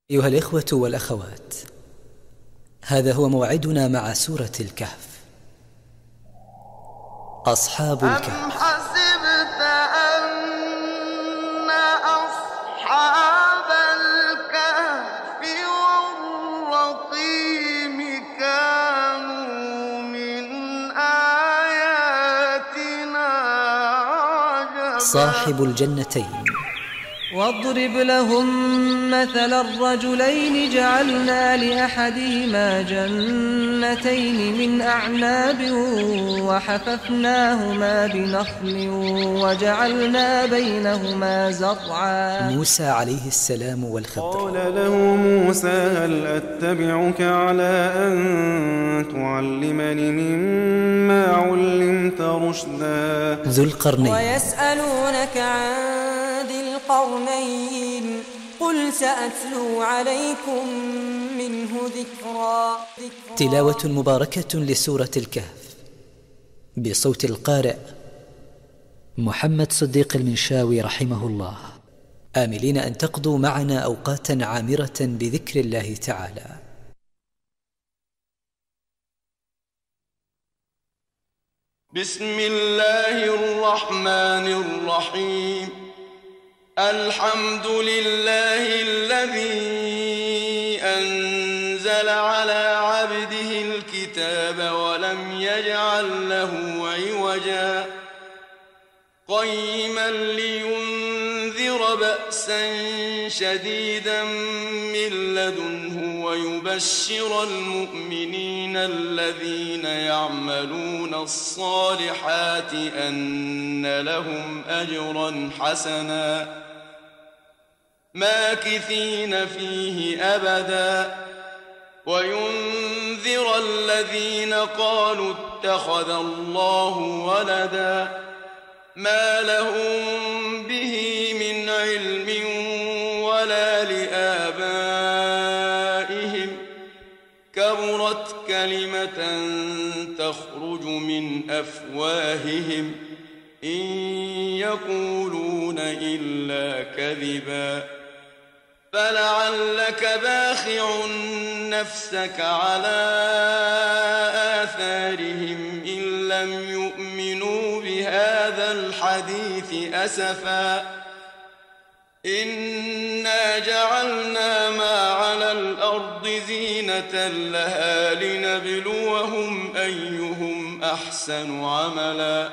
أيها الإخوة والأخوات، هذا هو موعدنا مع سورة الكهف. أصحاب الكهف. أم حسبت أن أصحاب الكهف والرقيم كانوا من آياتنا عجبا. صاحب الجنتين. واضرب لهم مثل الرجلين جعلنا لأحدهما جنتين من أعناب وحففناهما بنخل وجعلنا بينهما زرعا. موسى عليه السلام والخضر. قال له موسى هل أتبعك على أن تعلمني مما علمت رشدا. ذو القرنين. ويسألونك عن ذي القرنين قل سأتلو عليكم منه ذكرا. تلاوة مباركة لسورة الكهف بصوت القارئ محمد صديق المنشاوي رحمه الله، آملين أن تقضوا معنا أوقاتا عامرة بذكر الله تعالى. بسم الله الرحمن الرحيم. الحمد لله الذي أنزل على عبده الكتاب ولم يجعل له عوجا قيما لينذر بأسا شديدا من لدنه ويبشر المؤمنين الذين يعملون الصالحات أن لهم أجرا حسنا ماكثين فيه أبدا وينذر الذين قالوا اتخذ الله ولدا ما لهم به من علم ولا لآبائهم كبرت كلمة تخرج من أفواههم إن يقولون إلا كذبا فلعلك باخع نفسك على آثارهم إن لم يؤمنوا بهذا الحديث أسفا إنا جعلنا ما على الأرض زينة لها لنبلوهم أيهم أحسن عملا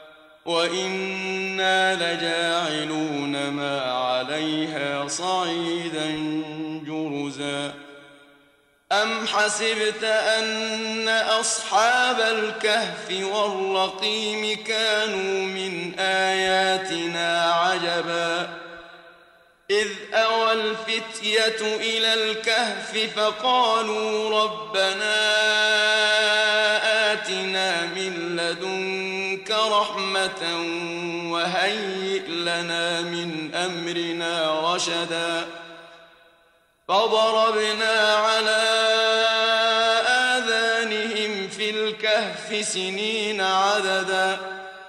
وإنا لجاعلون ما عليها صعيدا جرزا. أم حسبت أن أصحاب الكهف والرقيم كانوا من آياتنا عجبا إذ أوى الفتية إلى الكهف فقالوا ربنا آتنا من لدنك رحمة وهيئ لنا من أمرنا رشدا فضربنا على آذانهم في الكهف سنين عددا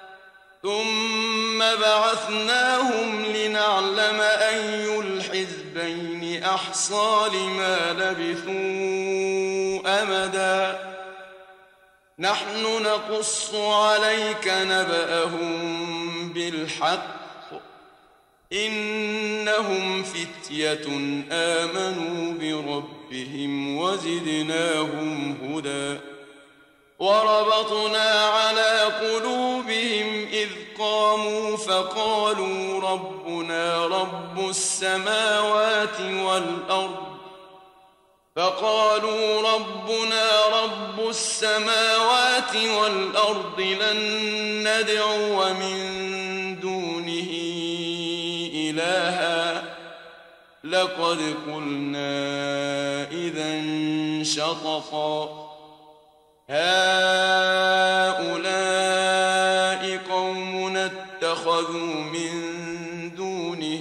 ثم بعثناهم لنعلم أي الحزبين أحصى لما لبثوا أمدا نحن نقص عليك نبأهم بالحق إنهم فتية آمنوا بربهم وزدناهم هدى وربطنا على قلوبهم إذ قاموا فقالوا ربنا رب السماوات والأرض لن ندعو من دونه إلها لقد قلنا إذا شططا هؤلاء قومنا اتخذوا من دونه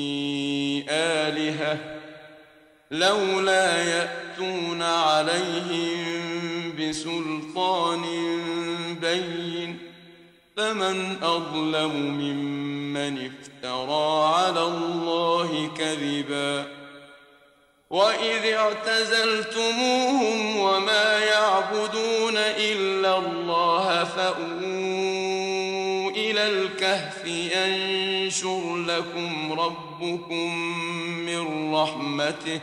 آلهة لولا يأتون عليهم بسلطان بين فمن أظلم ممن افترى على الله كذبا وإذ اعتزلتموهم وما يعبدون إلا الله فأووا إلى الكهف ينشر لكم ربكم من رحمته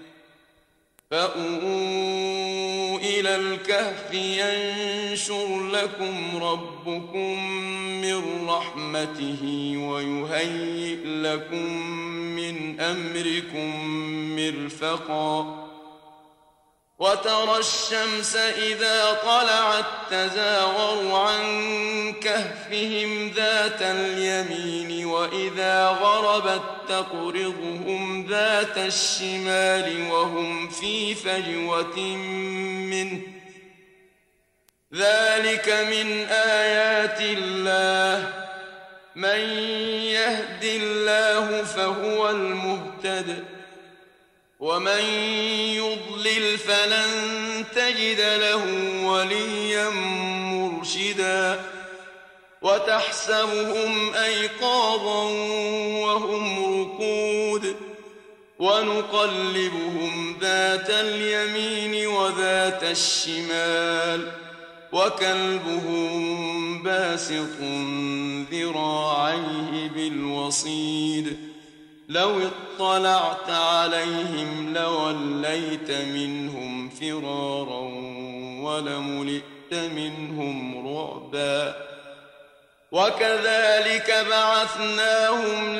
ويهيئ لكم من أمركم مرفقا وترى الشمس إذا طلعت تزاور عن كهفهم ذات اليمين وإذا غربت تقرضهم ذات الشمال وهم في فجوة منه ذلك من آيات الله من يهد الله فهو المهتد ومن يضلل فلن تجد له وليا مرشدا وتحسبهم أيقاظا وهم رقود ونقلبهم ذات اليمين وذات الشمال وكلبهم باسط ذراعيه بالوصيد لو اطلعت عليهم لوليت منهم فرارا ولملئت منهم رعبا وكذلك بعثناهم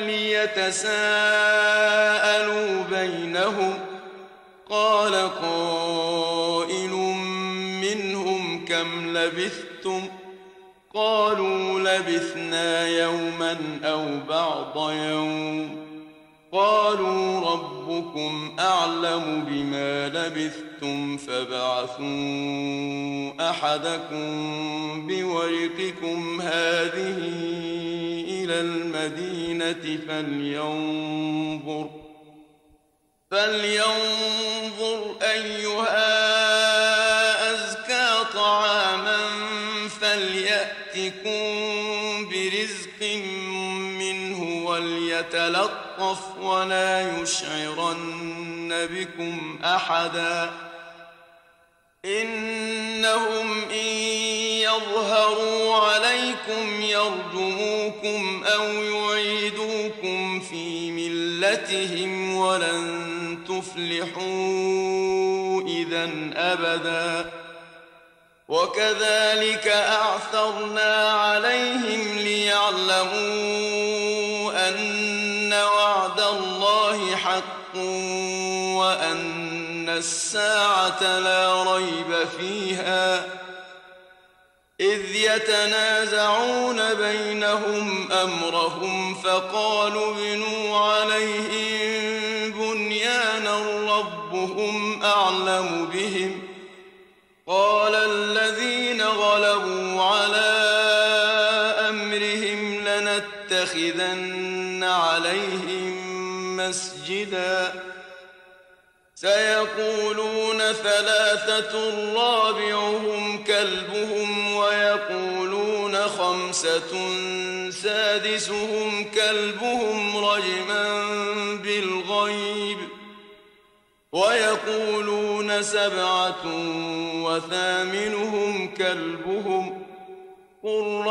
ليتساءلوا بينهم قال قائل منهم كم لبثتم قالوا لبثنا يوما أو بعض يوم قالوا ربكم أعلم بما لبثتم فابعثوا أحدكم بورقكم هذه إلى المدينة فلينظر أيها أزكى طعاما فليأتكم برزق منه وليتلطف ولا يشعرن بكم أحدا إنهم إن يظهروا عليكم يرجموكم أو يعيدوكم في ملتهم ولن تفلحوا إذا أبدا وكذلك أعثرنا عليهم ليعلموا أن وعد الله حق وأن الساعة لا ريب فيها إذ يتنازعون بينهم أمرهم فقالوا ابنوا عليهم بنيانا ربهم أعلم بهم قال الذين غلبوا على أمرهم لنتخذن عليهم مسجدا سيقولون ثلاثة رابعهم كلبهم ويقولون خمسة سادسهم كلبهم رجما بالغيب ويقولون سبعة وثامنهم كلبهم قل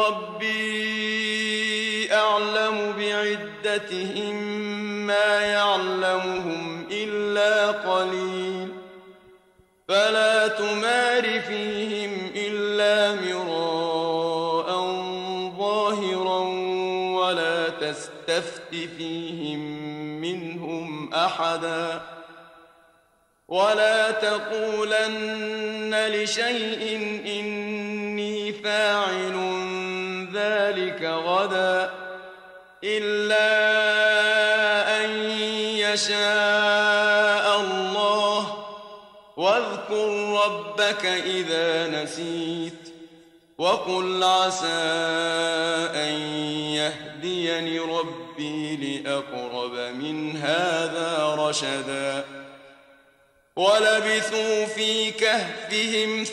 ربي أعلم بعدتهم ما يعلمهم إلا قليل فلا تمار فيهم إلا مراء ظاهرا ولا تستفت فيهم منهم أحدا ولا تقولن لشيء إني فاعل ذلك غدا إلا أن يشاء الله واذكر ربك إذا نسيت وقل عسى أن يهديني ربي لأقرب من هذا رشدا ولبثوا في كهفهم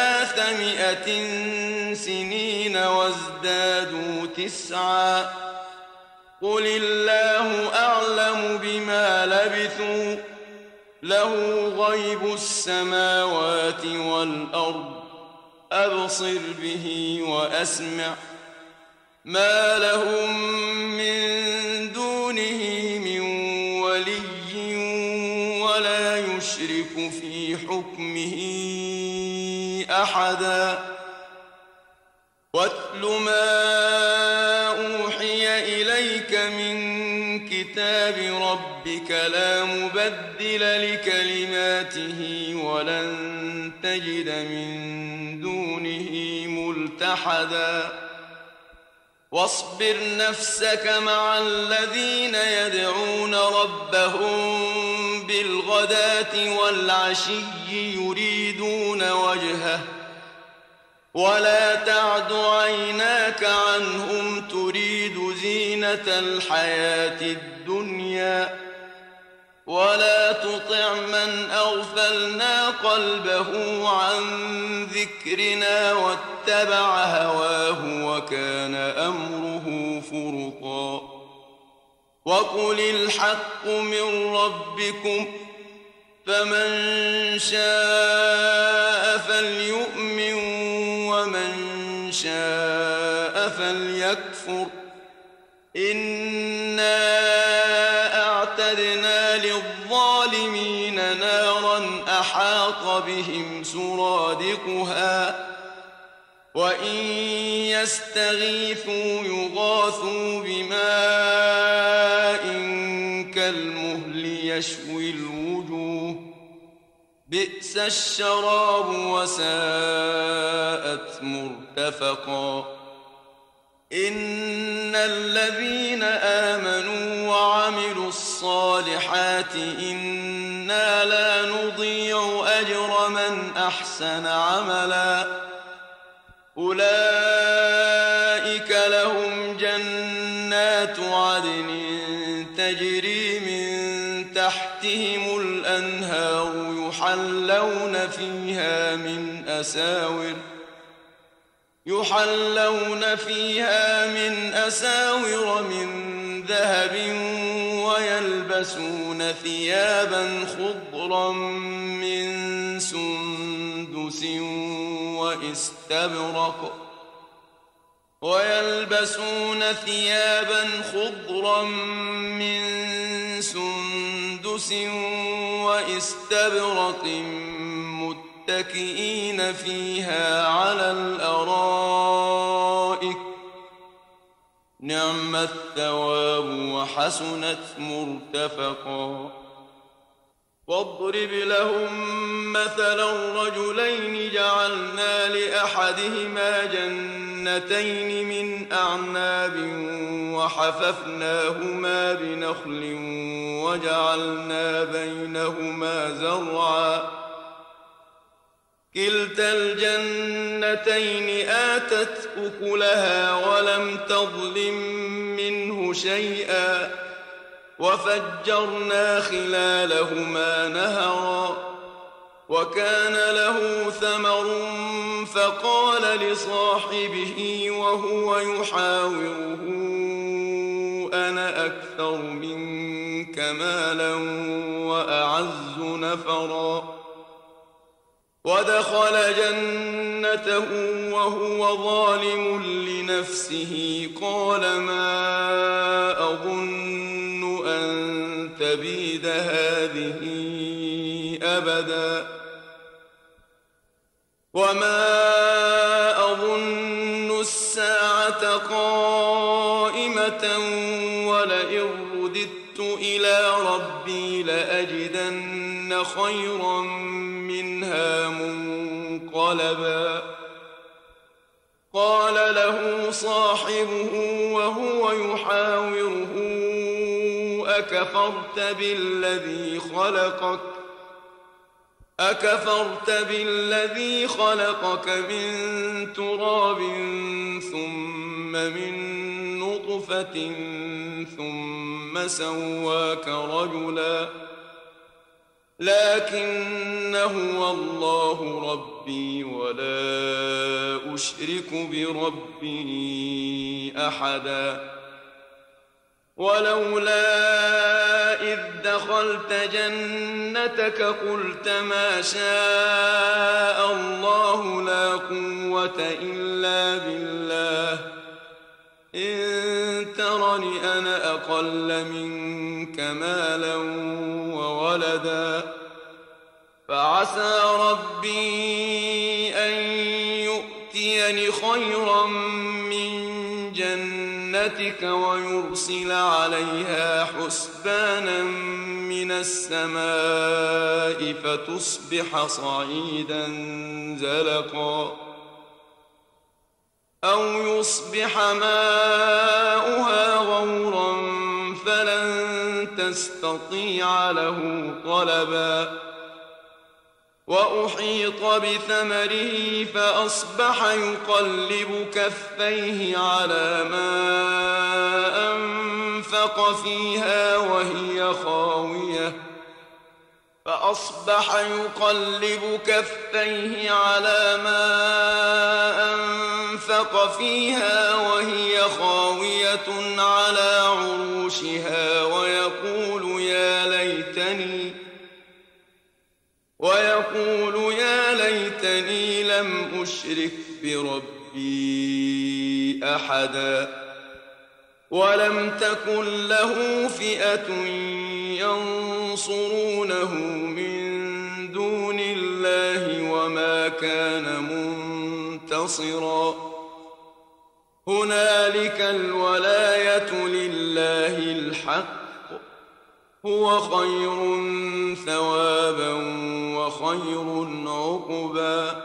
300 سنين وازدادوا 9 قل الله أعلم بما لبثوا له غيب السماوات والأرض أبصر به وأسمع ما لهم من دونه من ولي ولا يشرك في حكمه أحدا واتل ما أوحي إليك من كتاب ربك لا مبدل لكلماته ولن تجد من دونه ملتحدا واصبر نفسك مع الذين يدعون ربهم بالغداة والعشي يريدون وجهه ولا تعد عيناك عنهم تريد زينة الحياة الدنيا ولا تطع من أغفلنا قلبه عن ذكرنا واتبع هواه وكان أمره فرطا وقل الحق من ربكم فمن شاء فليؤمن ومن شاء فليكفر إنا أعتدنا للظالمين نارا أحاط بهم سرادقها وإن يستغيثوا يغاثوا بماء كالمهل يشوي الوجوه بئس الشراب وساءت مرتفقا إن الذين آمنوا وعملوا الصالحات إنا لا نضيع أجر من أحسن عملا أولئك لهم جنات عدن تجري من تحتهم الأنهار يحلون فيها من أساور من ذهب ويلبسون ثيابا خضرا من سندس واستبرق متكئين فيها على الأرائك نعم الثواب وحسنت مرتفقا واضرب لهم مثلا رجلين جعلنا لأحدهما جنتين من أعناب وحففناهما بنخل وجعلنا بينهما زرعا كلتا الجنتين آتت أكلها ولم تظلم منه شيئا وفجرنا خلالهما نهرا وكان له ثمر فقال لصاحبه وهو يحاوره أنا أكثر منك مالا وأعز نفرا ودخل جنته وهو ظالم لنفسه قال ما أظن أن تبيد هذه أبدا وما أظن الساعة قائمة ولئن رددت إلى ربي لأجدن خيرا منها منقلبا قال له صاحبه وهو يحاوره أكفرت بالذي خلقك من تراب ثم من نطفة ثم سواك رجلا لكن هو الله ربي ولا أشرك بربي أحدا ولولا إذ دخلت جنتك قلت ما شاء الله لا قوة إلا بالله إن ترني أنا أقل منك مالا وولدا فعسى ربي أن يؤتيني خيرا من جنتك ويرسل عليها حسبانا من السماء فتصبح صعيدا زلقا أو يصبح ماؤها غورا فلن تستطيع له طلبا وأحيط بثمره فأصبح يقلب كفيه على ما أنفق فيها وهي خاوية على عروشها ويقول يا ليتني لم أشرك بربي أحدا ولم تكن له فئة ينصرونه من دون الله وما كان منتصرا هنالك الولاية لله الحق هو خير ثوابا وخير عقبا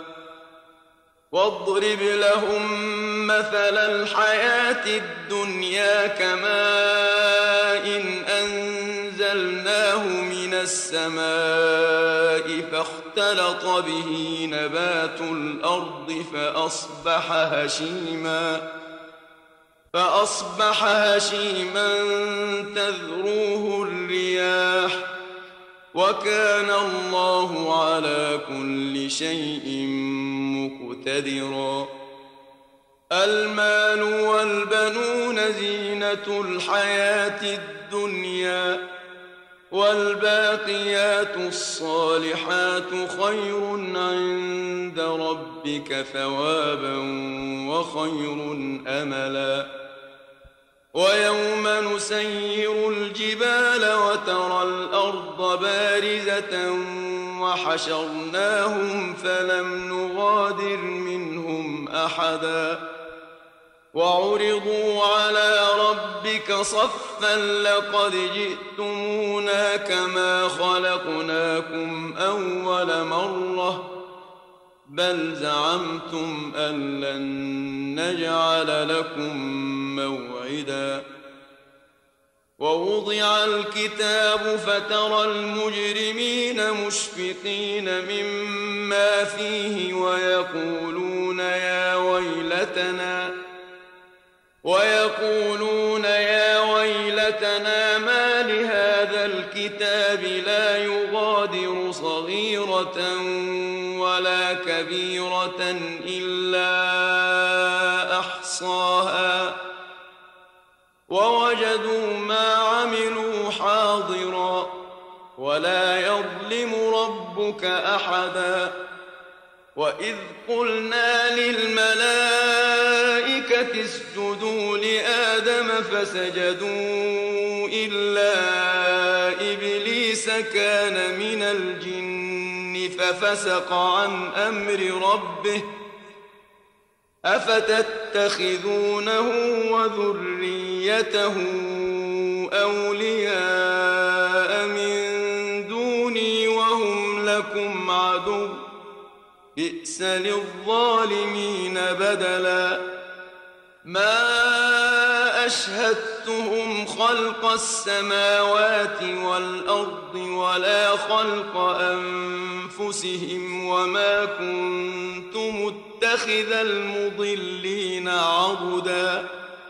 واضرب لهم مثل الحياة الدنيا كماء أنزلناه من السماء فاختلط به نبات الأرض فأصبح هشيما تذروه الرياح وكان الله على كل شيء مقتدرا المال والبنون زينة الحياة الدنيا والباقيات الصالحات خير عند ربك ثوابا وخير أملا ويوم نسير الجبال وترى الأرض بارزة وحشرناهم فلم نغادر منهم أحدا وعرضوا على ربك صفا لقد جئتمونا كما خلقناكم أول مرة بل زعمتم أن لن نجعل لكم موعدا ووضع الكتاب فترى المجرمين مشفقين مما فيه ويقولون يا ويلتنا ما لهذا الكتاب لا يغادر صغيرة ولا كبيرة إلا أحصاها ووجدوا ما عملوا حاضرا ولا يظلم ربك أحدا وإذ قلنا للملائكة اسجدوا لآدم فسجدوا إلا إبليس كان من الجن ففسق عن أمر ربه أفتتخذونه وذريته أولياء من دوني وهم لكم عدو بئس للظالمين بدلا ما أشهدتهم خلق السماوات والأرض ولا خلق أنفسهم وما كنت متخذ المضلين عضدا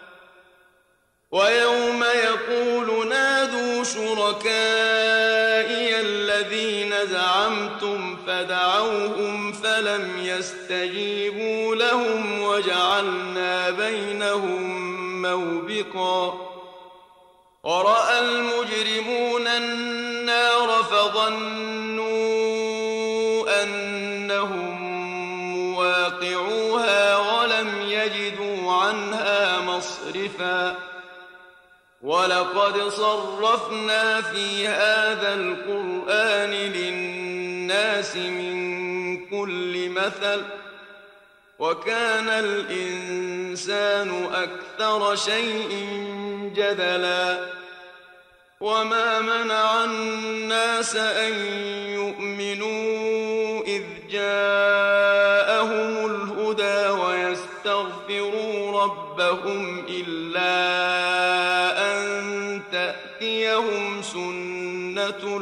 ويوم يقول نادوا شركائي الذين زعمتم فدعوهم فلم يستجيبوا لهم وجعلنا بينهم موبقا ورأى المجرمون النار فظنوا أنهم مواقعوها ولم يجدوا عنها مصرفا ولقد صرفنا في هذا القرآن للناس من كل مثل وكان الإنسان أكثر شيء جدلا وما منع الناس أن يؤمنوا إذ جاءهم الهدى ويستغفروا ربهم إلا أن تأتيهم سنة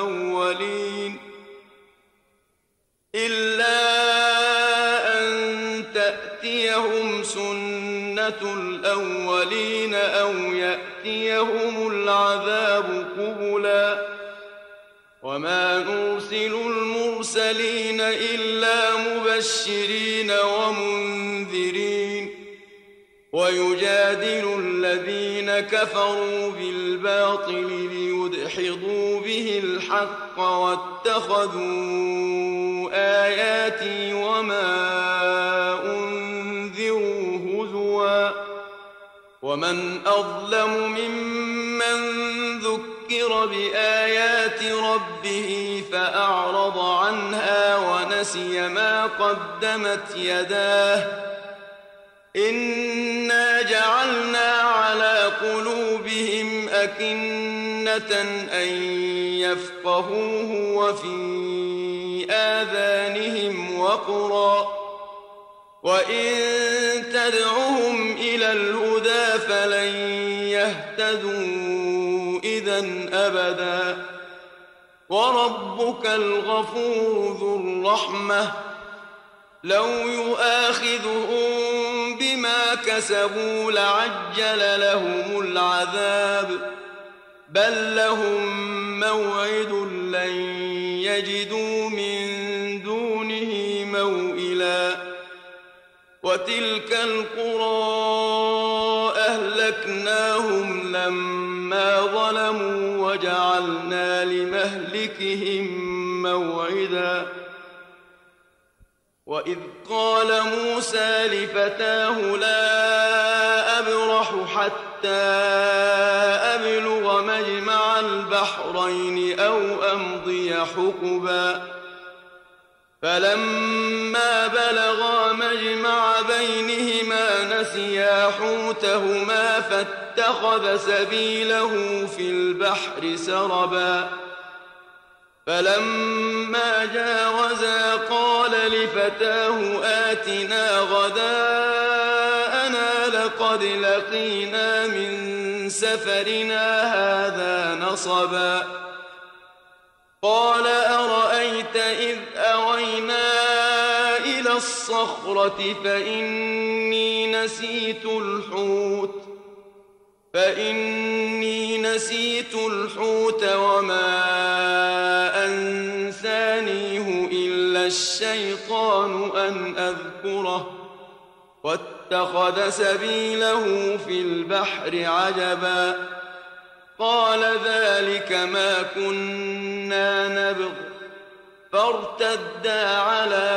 الأولين أو يأتيهم العذاب قبلا وما نرسل المرسلين إلا مبشرين ومنذرين ويجادل الذين كفروا بالباطل ليدحضوا به الحق واتخذوا آياتي وما أنذروا هزوا ومن أظلم ممن ذكر بآيات ربه فأعرض عنها ونسي ما قدمت يداه إنا جعلنا على قلوبهم أكنة أن يفقهوه وفي آذانهم وقرا وإن تدعهم إلى الهدى فلن يهتدوا إذن أبدا وربك الغفور ذو الرحمة لو يؤاخذهم بما كسبوا لعجل لهم العذاب بل لهم موعد لن يجدوا من دونه موئلا وتلك القرى أهلكناهم لما ظلموا وجعلنا لمهلكهم موعدا وإذ قال موسى لفتاه لا أبرح حتى أبلغ مجمع البحرين أو أمضي حقبا فلما بلغا مجمع بينهما نسيا حوتهما فاتخذ سبيله في البحر سربا فلما جاوزا قال لفتاه آتنا غداءنا لقد لقينا من سفرنا هذا نصبا قال أرأيت إذ أوينا إلى الصخرة فإني نسيت الحوت وما أنسانيه إلا الشيطان أن أذكره واتخذ سبيله في البحر عجبا قال ذلك ما كنا نبغ فارتدا على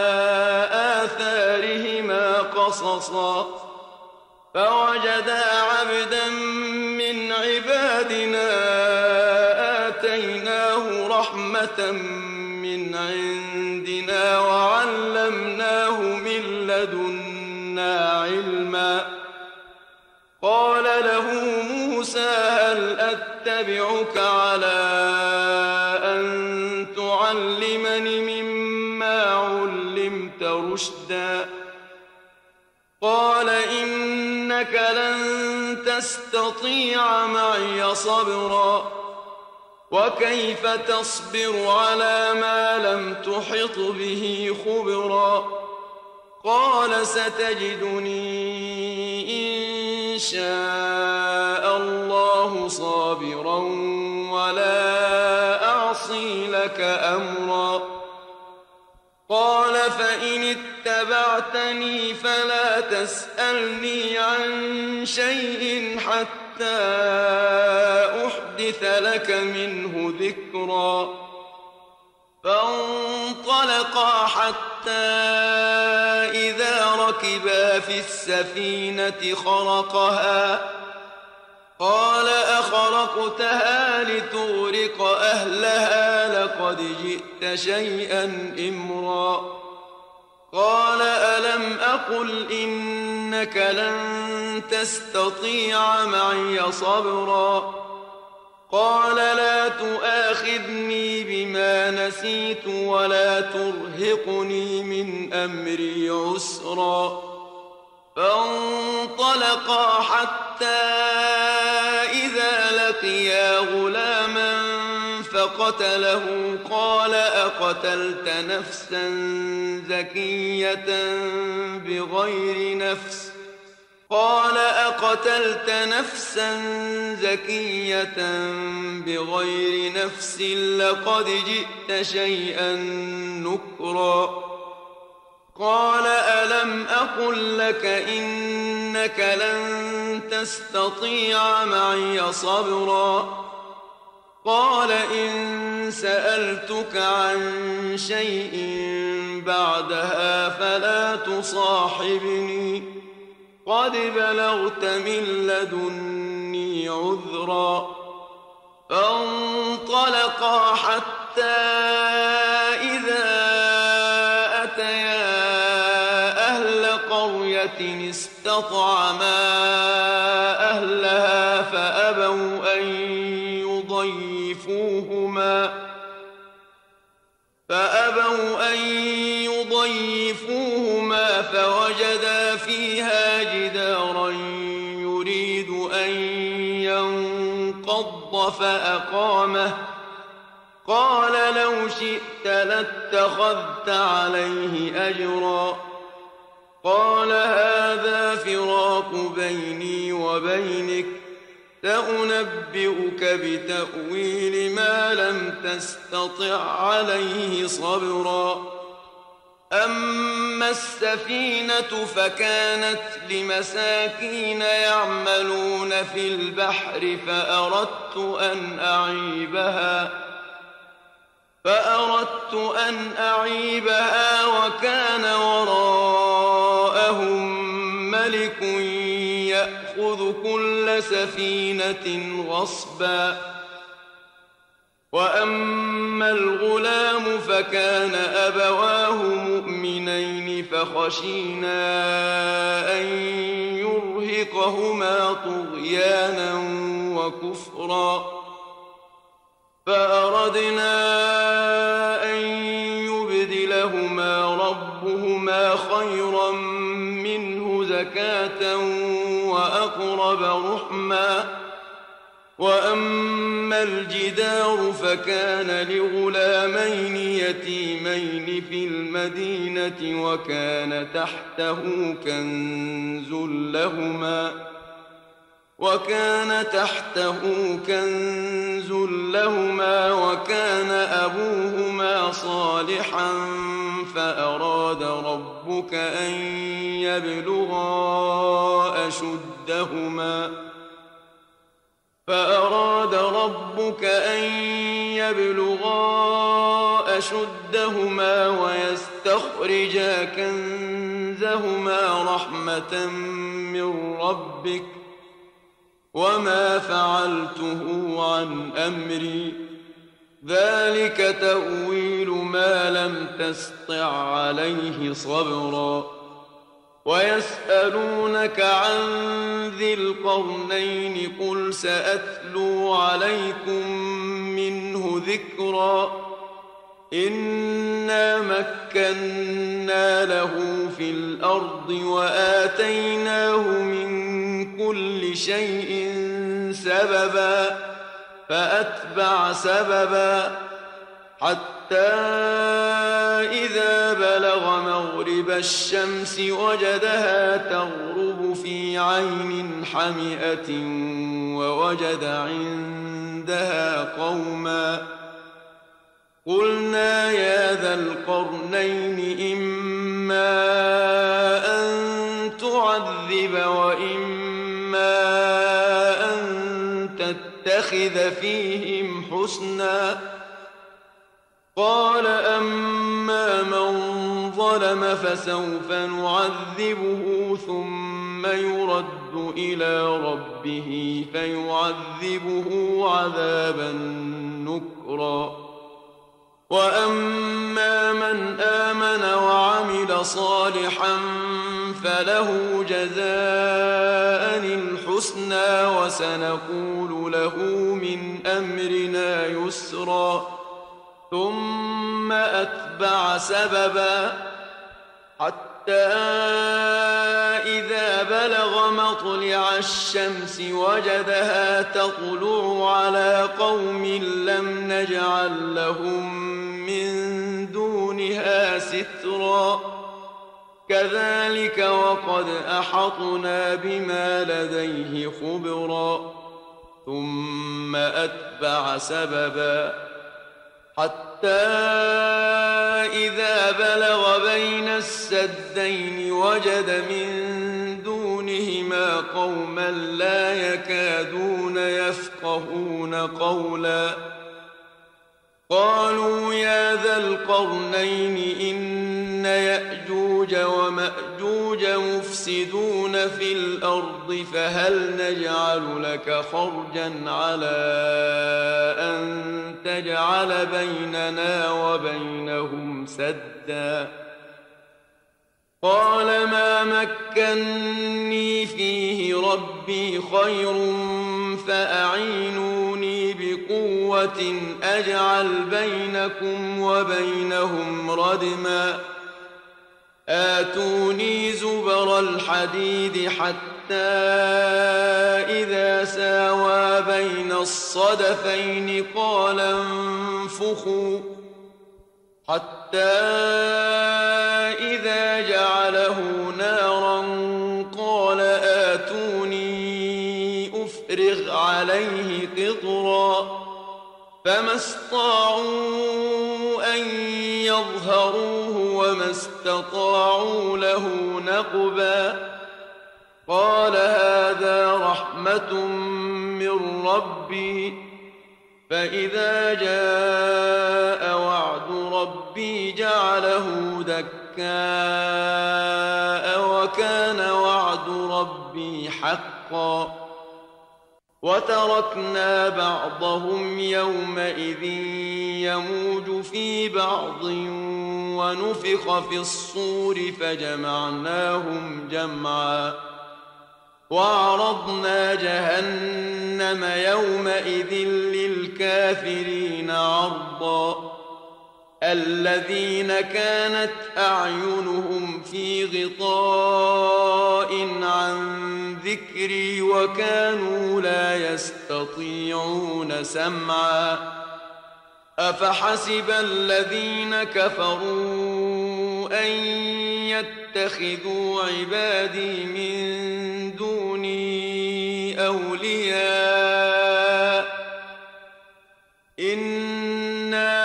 آثارهما قصصا فوجدا عبدا من عبادنا آتيناه رحمة من عندنا وعلمناه من لدنا علما قال له موسى هل أتبعك على أن تعلمني مما علمت رشدا قال إنك لن تستطيع معي صبرا وكيف تصبر على ما لم تحط به خبرا قال ستجدني إن شاء الله صابرا ولا أعصي لك أمرا قال فإن اتبعتني فلا تسألني عن شيء حتى أحدث لك منه ذكرا فانطلقا حتى إذا ركبا في السفينة خرقها قال أخرقتها لتغرق أهلها لقد جئت شيئا إمرا قال ألم أقل إنك لن تستطيع معي صبرا قال لا تؤاخذني بما نسيت ولا ترهقني من أمري عسرا فانطلقا حتى إذا لقيا غلاما فقتله قال أقتلت نفسا زكية بغير نفس قال أقتلت نفسا زكية بغير نفس لقد جئت شيئا نكرا قال ألم أقل لك إنك لن تستطيع معي صبرا قال إن سألتك عن شيء بعدها فلا تصاحبني قد بلغت من لدني عذرا فانطلقا حتى إذا أتيا أهل قرية استطعما أهلها فأبوا أن يضيفوهما فوجدا فيها جدارا يريد أن ينقض فأقامه قال لو شئت لاتخذت عليه أجرا قال هذا فراق بيني وبينك سأنبئك بتأويل ما لم تستطع عليه صبرا أما السفينة فكانت لمساكين يعملون في البحر فأردت أن أعيبها وكان وراءهم ملك يأخذ كل سفينة غصبا وأما الغلام فكان أبواه مؤمنين فخشينا أن يرهقهما طغيانا وكفرا فأردنا أن يبدلهما ربهما خيرا منه زكاة وأقرب رحما وأما الجدار فكان لغلامين يتيمين في المدينة وكان تحته كنز لهما وكان أبوهما صالحا فأراد ربك أن يبلغا أشدهما ويستخرجا كنزهما رحمة من ربك وما فعلته عن أمري ذلك تأويل ما لم تسطع عليه صبرا ويسألونك عن ذي القرنين قل سأتلو عليكم منه ذكرا إنا مكنا له في الأرض وآتيناه من كل شيء سببا فأتبع سببا حتى إذا بلغ مغرب الشمس وجدها تغرب في عين حمئة ووجد عندها قوما قلنا يا ذا القرنين إما أن تعذب وإما أن نتخذ فيهم حسنا. قال أما من ظلم فسوف نعذبه ثم يرد إلى ربه فيعذبه عذابا نكرا. وأما من آمن وعمل صالحا فله جزاء الحسنى وسنقول له من أمرنا يسرا. ثم أتبع سببا حتى إذا بلغ مطلع الشمس وجدها تطلع على قوم لم نجعل لهم من دونها سترا. كذلك وقد أحطنا بما لديه خبرا. ثم أتبع سببا حتى إذا بلغ بين السدين وجد من دونهما قوما لا يكادون يفقهون قولا. قالوا يا ذا القرنين إن يأجوج ومأجوج مفسدون في الأرض فهل نجعل لك خرجا على أن تجعل بيننا وبينهم سدا. قال ما مكني فيه ربي خير فأعينوني بقوة أجعل بينكم وبينهم ردما. آتوني زبر الحديد حتى إذا ساوى بين الصدفين قال انفخوا حتى إذا جعله نارا قال آتوني أفرغ عليه قطرا. فما استطاعوا أن يظهروه وما استطاعوا له نقبا. قال هذا رحمة من ربي فإذا جاء وعد ربي جعله دكاء وكان وعد ربي حقا. وتركنا بعضهم يومئذ يموج في بعض ونفخ في الصور فجمعناهم جمعا. وعرضنا جهنم يومئذ للكافرين عرضا. الذين كانت أعينهم في غطاء عن ذكري وكانوا لا يستطيعون سمعا. أفحسب الذين كفروا أن يتخذوا عبادي من دوني أولياء إنا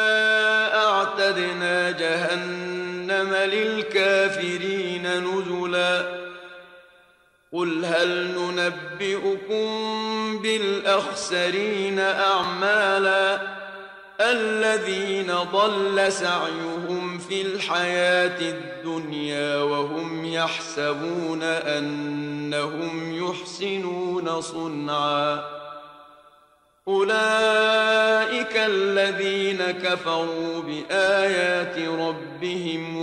أعتدنا جهنم للكافرين نزلا. قل هل ننبئكم بالأخسرين أعمالا الذين ضل سعيهم في الحياة الدنيا وهم يحسبون أنهم يحسنون صنعا. أولئك الذين كفروا بآيات ربهم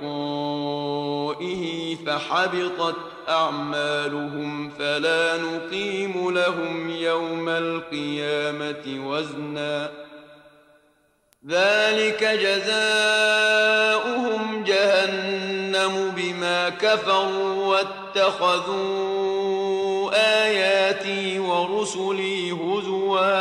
ولقائه فحبطت أعمالهم فلا نقيم لهم يوم القيامة وزنا. ذلك جزاؤهم جهنم بما كفروا واتخذوا آياتي ورسلي هزوا.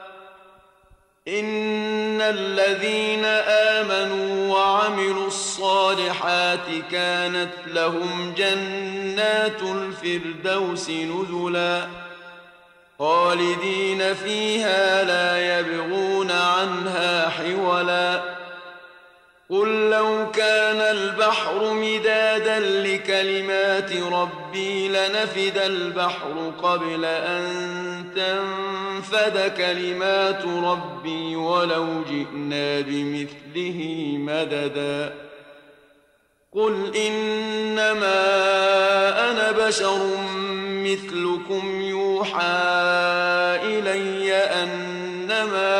إن الذين آمنوا وعملوا الصالحات كانت لهم جنات الفردوس نزلا خالدين فيها لا يبغون عنها حولا. قل لو كان البحر مدادا لكلمات ربي لنفد البحر قبل أن تنفد كلمات ربي ولو جئنا بمثله مددا قل إنما أنا بشر مثلكم يوحى إلي أنما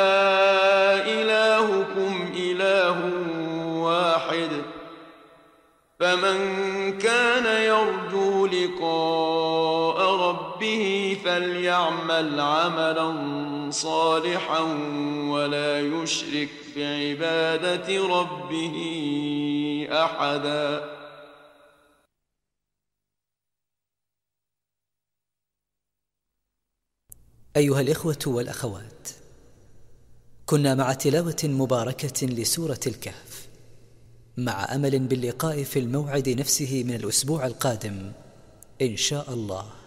إلهكم إله واحد فمن كان يرجو لقاء ربه فليعمل عملا صالحا ولا يشرك بعبادة ربه أحدا. أيها الإخوة والأخوات، كنا مع تلاوة مباركة لسورة الكهف، مع أمل باللقاء في الموعد نفسه من الأسبوع القادم إن شاء الله.